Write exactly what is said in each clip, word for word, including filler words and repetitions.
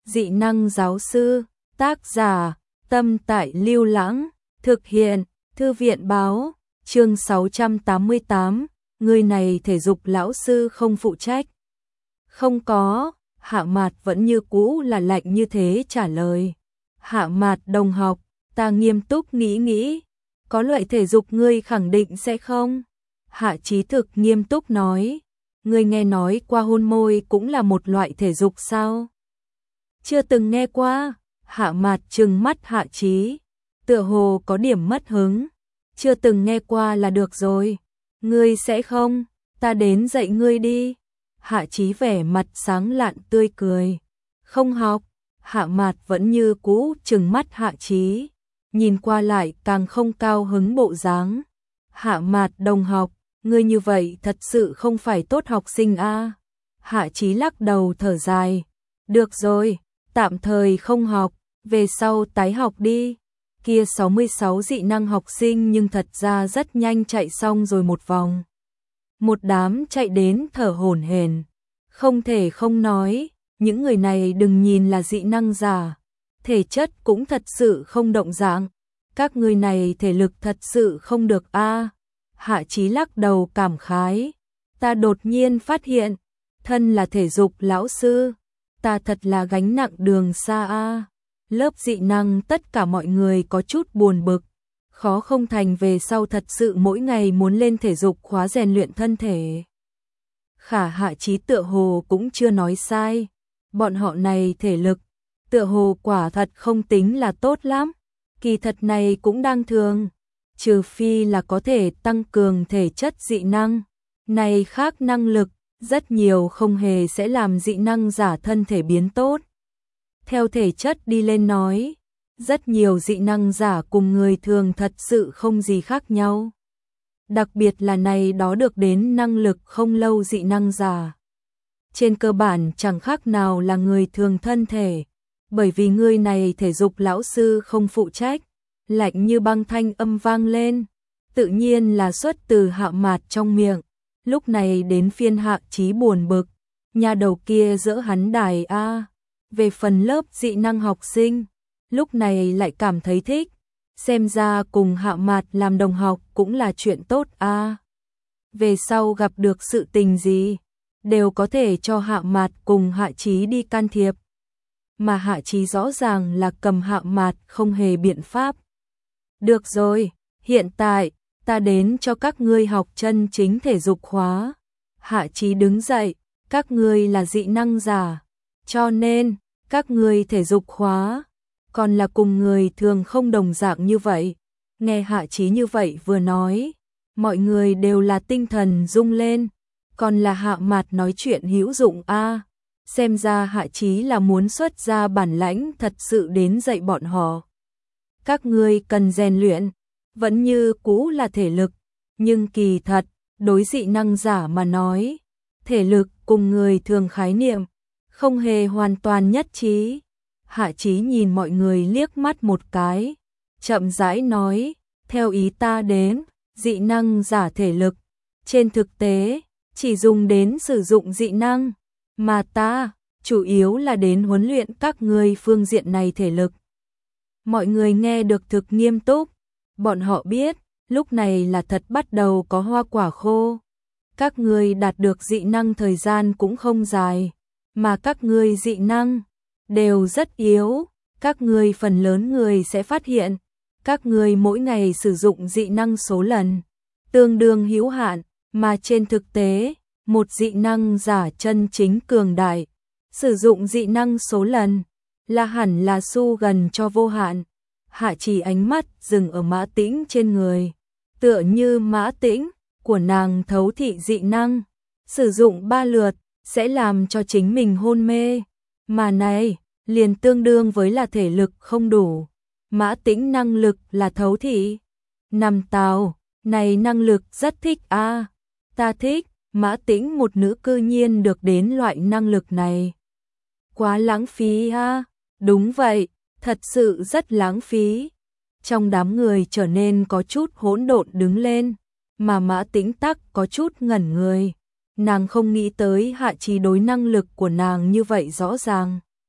dị năng giáo sư, tác giả, Tâm Tại Lưu Lãng, thực hiện, Thư viện báo, chương sáu trăm tám mươi tám, người này thể dục lão sư không phụ trách. Không có, Hạ Mạt vẫn như cũ là lạnh như thế trả lời. Hạ Mạt đồng học, ta nghiêm túc nghĩ nghĩ, có loại thể dục ngươi khẳng định sẽ không? Hạ Chí Thực nghiêm túc nói, ngươi nghe nói qua hôn môi cũng là một loại thể dục sao? Chưa từng nghe qua. Hạ Mạt trừng mắt Hạ Chí, tựa hồ có điểm mất hứng. Chưa từng nghe qua là được rồi. Ngươi sẽ không, ta đến dạy ngươi đi. Hạ Chí vẻ mặt sáng lạn tươi cười. Không học. Hạ Mạt vẫn như cũ trừng mắt Hạ Chí, nhìn qua lại càng không cao hứng bộ dáng. Hạ Mạt đồng học, ngươi như vậy thật sự không phải tốt học sinh a. À? Hạ Chí lắc đầu thở dài. Được rồi, tạm thời không học, về sau tái học đi. Kia sáu mươi sáu dị năng học sinh nhưng thật ra rất nhanh chạy xong rồi một vòng. Một đám chạy đến thở hổn hển. Không thể không nói, những người này đừng nhìn là dị năng giả, thể chất cũng thật sự không động dạng. Các người này thể lực thật sự không được a. À? Hạ Chí lắc đầu cảm khái. Ta đột nhiên phát hiện, thân là thể dục lão sư, ta thật là gánh nặng đường xa a. À? Lớp dị năng tất cả mọi người có chút buồn bực, khó không thành về sau thật sự mỗi ngày muốn lên thể dục khóa rèn luyện thân thể. Khả Hạ Chí tựa hồ cũng chưa nói sai, bọn họ này thể lực, tựa hồ quả thật không tính là tốt lắm, kỳ thật này cũng đang thường, trừ phi là có thể tăng cường thể chất dị năng, này khác năng lực, rất nhiều không hề sẽ làm dị năng giả thân thể biến tốt. Theo thể chất đi lên nói, rất nhiều dị năng giả cùng người thường thật sự không gì khác nhau. Đặc biệt là này đó được đến năng lực không lâu dị năng giả. Trên cơ bản chẳng khác nào là người thường thân thể, bởi vì người này thể dục lão sư không phụ trách, lạnh như băng thanh âm vang lên, tự nhiên là xuất từ Hạ Mạt trong miệng. Lúc này đến phiên Hạ Chí buồn bực, nhà đầu kia dỡ hắn đài a. Về phần lớp dị năng học sinh, lúc này lại cảm thấy thích, xem ra cùng Hạ Mạt làm đồng học cũng là chuyện tốt a. À. Về sau gặp được sự tình gì, đều có thể cho Hạ Mạt cùng Hạ Chí đi can thiệp. Mà Hạ Chí rõ ràng là cầm Hạ Mạt không hề biện pháp. Được rồi, hiện tại, ta đến cho các ngươi học chân chính thể dục khóa. Hạ Chí đứng dậy, các ngươi là dị năng giả, cho nên, các ngươi thể dục khóa, còn là cùng người thường không đồng dạng như vậy. Nghe Hạ Chí như vậy vừa nói, mọi người đều là tinh thần rung lên, còn là Hạ Mạt nói chuyện hữu dụng a. À. Xem ra Hạ Chí là muốn xuất ra bản lãnh thật sự đến dạy bọn họ. Các ngươi cần rèn luyện, vẫn như cũ là thể lực, nhưng kỳ thật, đối dị năng giả mà nói, thể lực cùng người thường khái niệm, không hề hoàn toàn nhất trí. Hạ Chí nhìn mọi người liếc mắt một cái, chậm rãi nói, theo ý ta đến, dị năng giả thể lực, trên thực tế, chỉ dùng đến sử dụng dị năng, mà ta, chủ yếu là đến huấn luyện các ngươi phương diện này thể lực. Mọi người nghe được thực nghiêm túc, bọn họ biết, lúc này là thật bắt đầu có hoa quả khô. Các ngươi đạt được dị năng thời gian cũng không dài, mà các ngươi dị năng đều rất yếu, các ngươi phần lớn người sẽ phát hiện, các ngươi mỗi ngày sử dụng dị năng số lần tương đương hữu hạn, mà trên thực tế, một dị năng giả chân chính cường đại, sử dụng dị năng số lần là hẳn là su gần cho vô hạn. Hạ Chí ánh mắt dừng ở Mã Tĩnh trên người, tựa như Mã Tĩnh của nàng thấu thị dị năng, sử dụng ba lượt sẽ làm cho chính mình hôn mê, mà này liền tương đương với là thể lực không đủ. Mã Tĩnh năng lực là thấu thị. Nằm tào, này năng lực rất thích a. À. Ta thích, Mã Tĩnh một nữ cư nhiên được đến loại năng lực này. Quá lãng phí a. À. Đúng vậy, thật sự rất lãng phí. Trong đám người trở nên có chút hỗn độn đứng lên, mà Mã Tĩnh tắc có chút ngẩn người. Nàng không nghĩ tới Hạ Chí đối năng lực của nàng như vậy rõ ràng.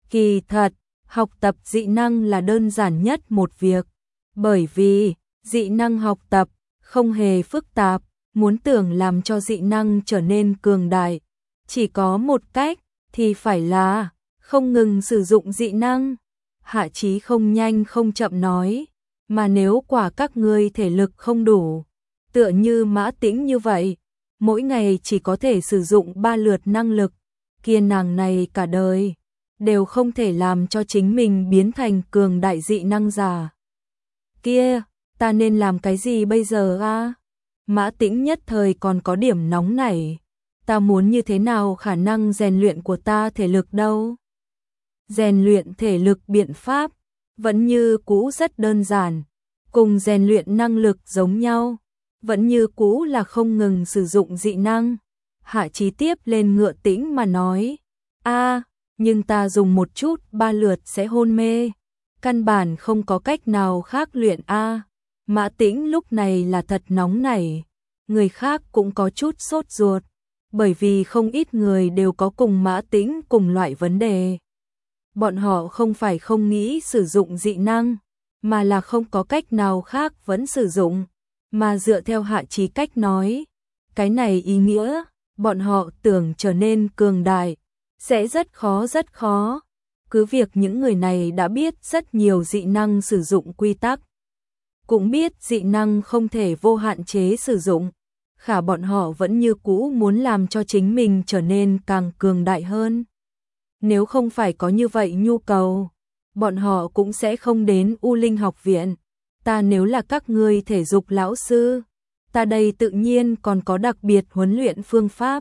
Kỳ thật, học tập dị năng là đơn giản nhất một việc, bởi vì dị năng học tập không hề phức tạp, muốn tưởng làm cho dị năng trở nên cường đại, chỉ có một cách, thì phải là không ngừng sử dụng dị năng. Hạ Chí không nhanh không chậm nói, mà nếu quả các ngươi thể lực không đủ, tựa như Mã Tĩnh như vậy, mỗi ngày chỉ có thể sử dụng ba lượt năng lực, kia nàng này cả đời đều không thể làm cho chính mình biến thành cường đại dị năng giả. Kia, ta nên làm cái gì bây giờ a? Mã Tĩnh nhất thời còn có điểm nóng nảy, ta muốn như thế nào khả năng rèn luyện của ta thể lực đâu? Rèn luyện thể lực biện pháp vẫn như cũ rất đơn giản, cùng rèn luyện năng lực giống nhau, vẫn như cũ là không ngừng sử dụng dị năng. Hạ Chí tiếp lên ngựa tĩnh mà nói, a, nhưng ta dùng một chút ba lượt sẽ hôn mê, căn bản không có cách nào khác luyện a. Mã Tĩnh lúc này là thật nóng nảy, người khác cũng có chút sốt ruột, bởi vì không ít người đều có cùng Mã Tĩnh cùng loại vấn đề. Bọn họ không phải không nghĩ sử dụng dị năng, mà là không có cách nào khác vẫn sử dụng, mà dựa theo Hạ Chí cách nói, cái này ý nghĩa, bọn họ tưởng trở nên cường đại, sẽ rất khó rất khó. Cứ việc những người này đã biết rất nhiều dị năng sử dụng quy tắc, cũng biết dị năng không thể vô hạn chế sử dụng, khả bọn họ vẫn như cũ muốn làm cho chính mình trở nên càng cường đại hơn. Nếu không phải có như vậy nhu cầu, bọn họ cũng sẽ không đến U Linh học viện. Ta nếu là các ngươi thể dục lão sư, ta đây tự nhiên còn có đặc biệt huấn luyện phương pháp.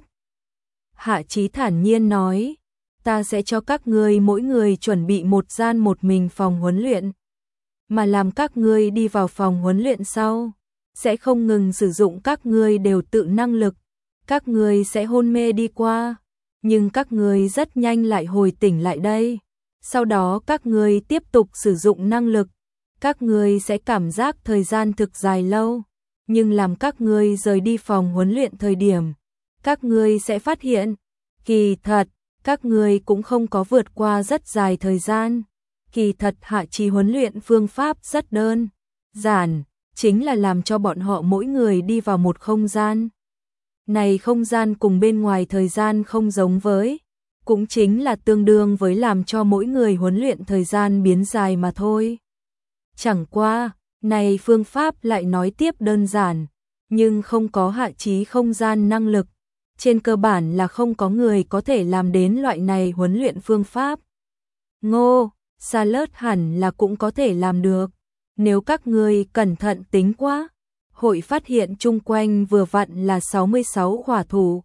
Hạ Chí thản nhiên nói, ta sẽ cho các ngươi mỗi người chuẩn bị một gian một mình phòng huấn luyện, mà làm các ngươi đi vào phòng huấn luyện sau, sẽ không ngừng sử dụng các ngươi đều tự năng lực, các ngươi sẽ hôn mê đi qua, nhưng các ngươi rất nhanh lại hồi tỉnh lại đây. Sau đó các ngươi tiếp tục sử dụng năng lực, các ngươi sẽ cảm giác thời gian thực dài lâu, nhưng làm các ngươi rời đi phòng huấn luyện thời điểm, các ngươi sẽ phát hiện, kỳ thật, các ngươi cũng không có vượt qua rất dài thời gian. Kỳ thật Hạ Chí huấn luyện phương pháp rất đơn giản, chính là làm cho bọn họ mỗi người đi vào một không gian. Này không gian cùng bên ngoài thời gian không giống với, cũng chính là tương đương với làm cho mỗi người huấn luyện thời gian biến dài mà thôi. Chẳng qua, này phương pháp lại nói tiếp đơn giản, nhưng không có Hạ Chí không gian năng lực, trên cơ bản là không có người có thể làm đến loại này huấn luyện phương pháp. Ngô, Salert hẳn là cũng có thể làm được, nếu các ngươi cẩn thận tính quá, hội phát hiện chung quanh vừa vặn là sáu mươi sáu khỏa thủ.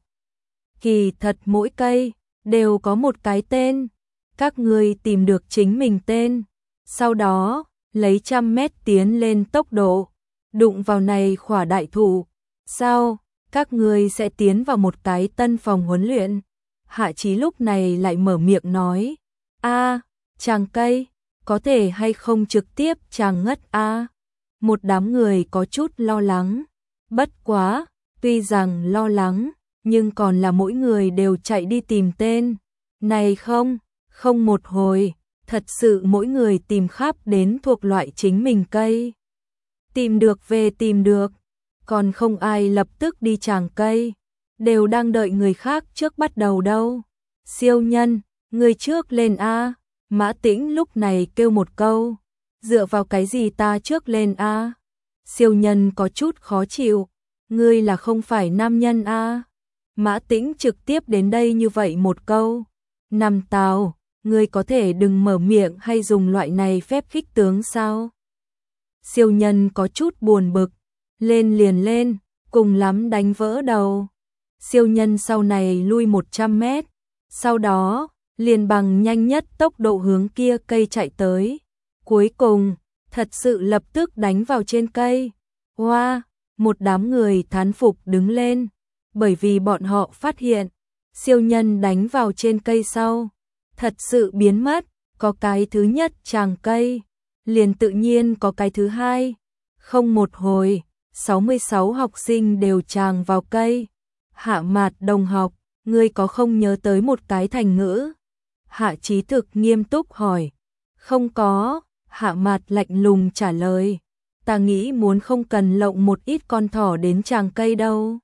Kỳ thật mỗi cây đều có một cái tên, các ngươi tìm được chính mình tên, sau đó lấy trăm mét tiến lên tốc độ, đụng vào này khỏa đại thụ, sau các ngươi sẽ tiến vào một cái tân phòng huấn luyện. Hạ Chí lúc này lại mở miệng nói, a, chàng cây, có thể hay không trực tiếp chàng ngất a? Một đám người có chút lo lắng, bất quá, tuy rằng lo lắng, nhưng còn là mỗi người đều chạy đi tìm tên. Này không, không một hồi, thật sự mỗi người tìm khắp đến thuộc loại chính mình cây. Tìm được về tìm được, còn không ai lập tức đi tràng cây, đều đang đợi người khác trước bắt đầu đâu. Siêu nhân, người trước lên a. Mã Tĩnh lúc này kêu một câu, dựa vào cái gì ta trước lên a? Siêu nhân có chút khó chịu, ngươi là không phải nam nhân a? Mã Tĩnh trực tiếp đến đây như vậy một câu, Nam Tào, ngươi có thể đừng mở miệng hay dùng loại này phép khích tướng sao? Siêu nhân có chút buồn bực, lên liền lên, cùng lắm đánh vỡ đầu. Siêu nhân sau này lui một trăm mét, sau đó liền bằng nhanh nhất tốc độ hướng kia cây chạy tới. Cuối cùng, thật sự lập tức đánh vào trên cây. Hoa, wow, một đám người thán phục đứng lên, bởi vì bọn họ phát hiện, siêu nhân đánh vào trên cây sau, thật sự biến mất, có cái thứ nhất tràng cây, liền tự nhiên có cái thứ hai. Không một hồi, sáu mươi sáu học sinh đều tràng vào cây. Hạ Mạt đồng học, ngươi có không nhớ tới một cái thành ngữ? Hạ Chí thực nghiêm túc hỏi. Không có, Hạ Mạt lạnh lùng trả lời. Ta nghĩ muốn không cần lộng một ít con thỏ đến tràng cây đâu.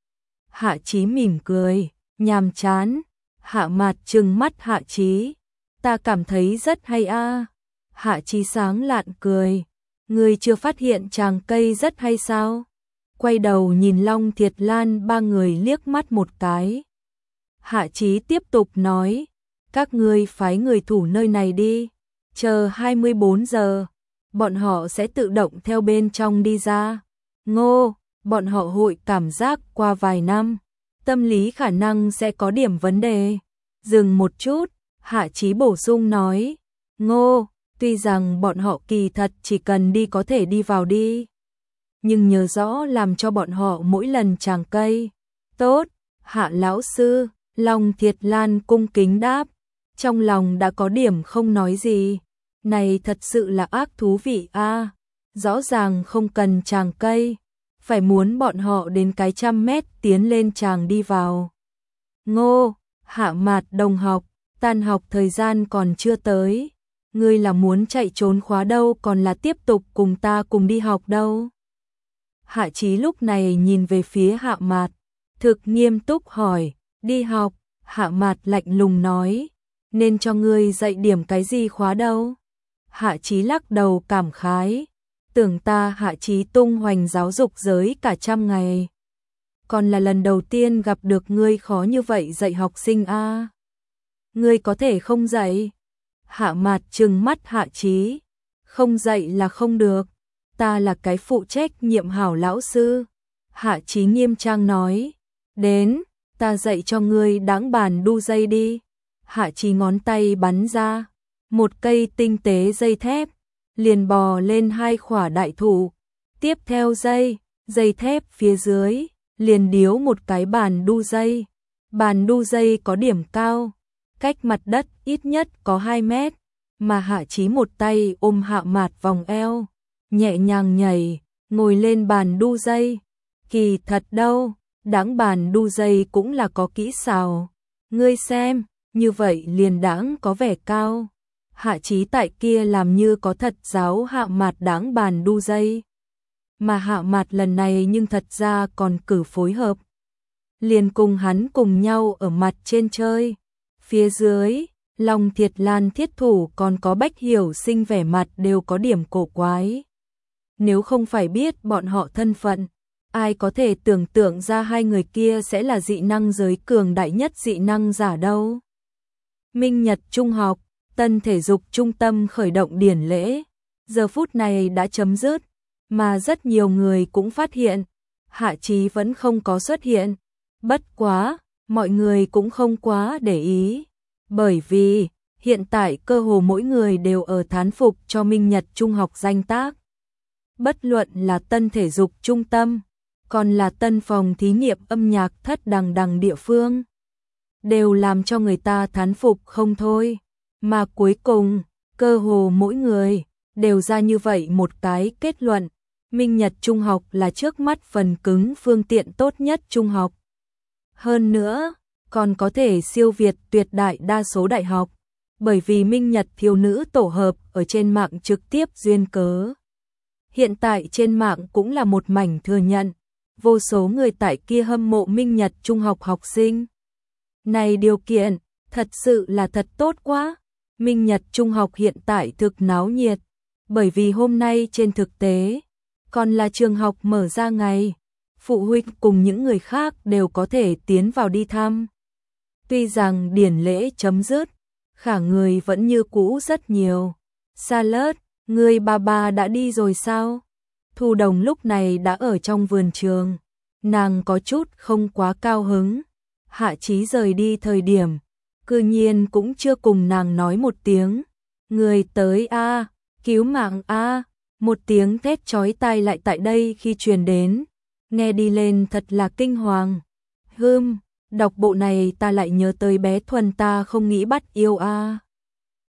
Hạ Chí mỉm cười, nhàm chán. Hạ Mạt trừng mắt Hạ Chí. Ta cảm thấy rất hay a. À. Hạ Chí sáng lạn cười. Ngươi chưa phát hiện tràng cây rất hay sao? Quay đầu nhìn Long Thiệt Lan ba người liếc mắt một cái. Hạ Chí tiếp tục nói. Các ngươi phái người thủ nơi này đi. Chờ hai mươi bốn giờ. Bọn họ sẽ tự động theo bên trong đi ra. Ngô, bọn họ hội cảm giác qua vài năm. Tâm lý khả năng sẽ có điểm vấn đề. Dừng một chút, Hạ Chí bổ sung nói. Ngô, tuy rằng bọn họ kỳ thật chỉ cần đi có thể đi vào đi. Nhưng nhớ rõ làm cho bọn họ mỗi lần tràng cây. Tốt, Hạ lão sư, Long Thiệt Lan cung kính đáp. Trong lòng đã có điểm không nói gì. Này thật sự là ác thú vị a. À, rõ ràng không cần tràng cây. Phải muốn bọn họ đến cái trăm mét tiến lên tràng đi vào. Ngô, Hạ Mạt đồng học, tan học thời gian còn chưa tới. Ngươi là muốn chạy trốn khóa đâu còn là tiếp tục cùng ta cùng đi học đâu. Hạ Chí lúc này nhìn về phía Hạ Mạt, thực nghiêm túc hỏi, đi học. Hạ Mạt lạnh lùng nói, nên cho ngươi dạy điểm cái gì khóa đâu. Hạ Chí lắc đầu cảm khái, tưởng ta Hạ Chí tung hoành giáo dục giới cả trăm ngày. Còn là lần đầu tiên gặp được ngươi khó như vậy dạy học sinh a. À. Ngươi có thể không dạy? Hạ Mạt trừng mắt Hạ Chí, không dạy là không được, ta là cái phụ trách nhiệm hảo lão sư. Hạ Chí nghiêm trang nói, đến, ta dạy cho ngươi đáng bàn đu dây đi. Hạ Chí ngón tay bắn ra, một cây tinh tế dây thép, liền bò lên hai khỏa đại thụ. Tiếp theo dây, dây thép phía dưới, liền điếu một cái bàn đu dây. Bàn đu dây có điểm cao, cách mặt đất ít nhất có hai mét, mà Hạ Chí một tay ôm Hạ Mạt vòng eo, nhẹ nhàng nhảy, ngồi lên bàn đu dây. Kỳ thật đâu, đáng bàn đu dây cũng là có kỹ xảo. Ngươi xem, như vậy liền đáng có vẻ cao. Hạ Chí tại kia làm như có thật giáo Hạ Mạt đáng bàn đu dây. Mà Hạ Mạt lần này nhưng thật ra còn cử phối hợp. Liền cùng hắn cùng nhau ở mặt trên chơi. Phía dưới, Long Thiệt Lan thiết thủ còn có Bách Hiểu Sinh vẻ mặt đều có điểm cổ quái. Nếu không phải biết bọn họ thân phận, ai có thể tưởng tượng ra hai người kia sẽ là dị năng giới cường đại nhất dị năng giả đâu. Minh Nhật Trung học, tân thể dục trung tâm khởi động điển lễ, giờ phút này đã chấm dứt, mà rất nhiều người cũng phát hiện, Hạ Chí vẫn không có xuất hiện. Bất quá, mọi người cũng không quá để ý, bởi vì hiện tại cơ hồ mỗi người đều ở thán phục cho Minh Nhật Trung học danh tác. Bất luận là tân thể dục trung tâm, còn là tân phòng thí nghiệm âm nhạc thất đằng đằng địa phương, đều làm cho người ta thán phục không thôi. Mà cuối cùng, cơ hồ mỗi người đều ra như vậy một cái kết luận, Minh Nhật Trung học là trước mắt phần cứng phương tiện tốt nhất trung học. Hơn nữa, còn có thể siêu việt tuyệt đại đa số đại học, bởi vì Minh Nhật thiếu nữ tổ hợp ở trên mạng trực tiếp duyên cớ. Hiện tại trên mạng cũng là một mảnh thừa nhận, vô số người tại kia hâm mộ Minh Nhật Trung học học sinh. Này điều kiện, thật sự là thật tốt quá. Minh Nhật Trung học hiện tại thực náo nhiệt, bởi vì hôm nay trên thực tế, còn là trường học mở ra ngày, phụ huynh cùng những người khác đều có thể tiến vào đi thăm. Tuy rằng điển lễ chấm dứt, khả người vẫn như cũ rất nhiều. Salad, người bà bà đã đi rồi sao? Thu Đồng lúc này đã ở trong vườn trường, nàng có chút không quá cao hứng. Hạ Chí rời đi thời điểm, cư nhiên cũng chưa cùng nàng nói một tiếng. Người tới a, à, cứu mạng a, à. Một tiếng thét chói tai lại tại đây khi truyền đến, nghe đi lên thật là kinh hoàng. Hừm, đọc bộ này ta lại nhớ tới bé Thuần ta không nghĩ bắt yêu a. À.